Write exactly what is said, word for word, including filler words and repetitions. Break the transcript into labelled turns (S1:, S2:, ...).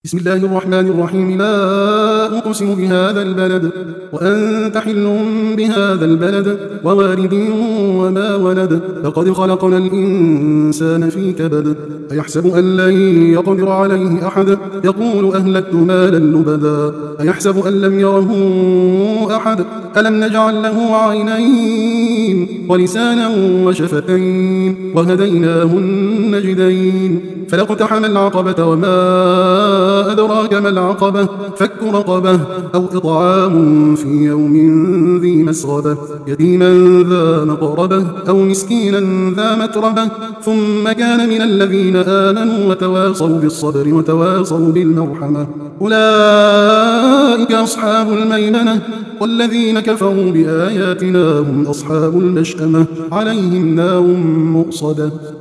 S1: بسم الله الرحمن الرحيم. لا أقسم بهذا البلد وأنت حل بهذا البلد ووالد وما ولد لقد خلقنا الإنسان في كبد أيحسب أن لن يقدر عليه أحد يقول أهلكت مالا لبدا أيحسب أن لم يره أحد ألم نجعل له عينين ولسانا وشفتين وهديناه النجدين فلاقتحم العقبة وما أدراك ما العقبة فك رقبة أو إطعام في يوم ذي مسغبة يتيما ذا مقربة أو مسكينا ذا متربة ثم كان من الذين آمنوا وتواصوا بالصبر وتواصوا بالمرحمة أولئك أصحاب الميمنة والذين كفروا بآياتنا هم أصحاب المشأمة عليهم نار مؤصدة.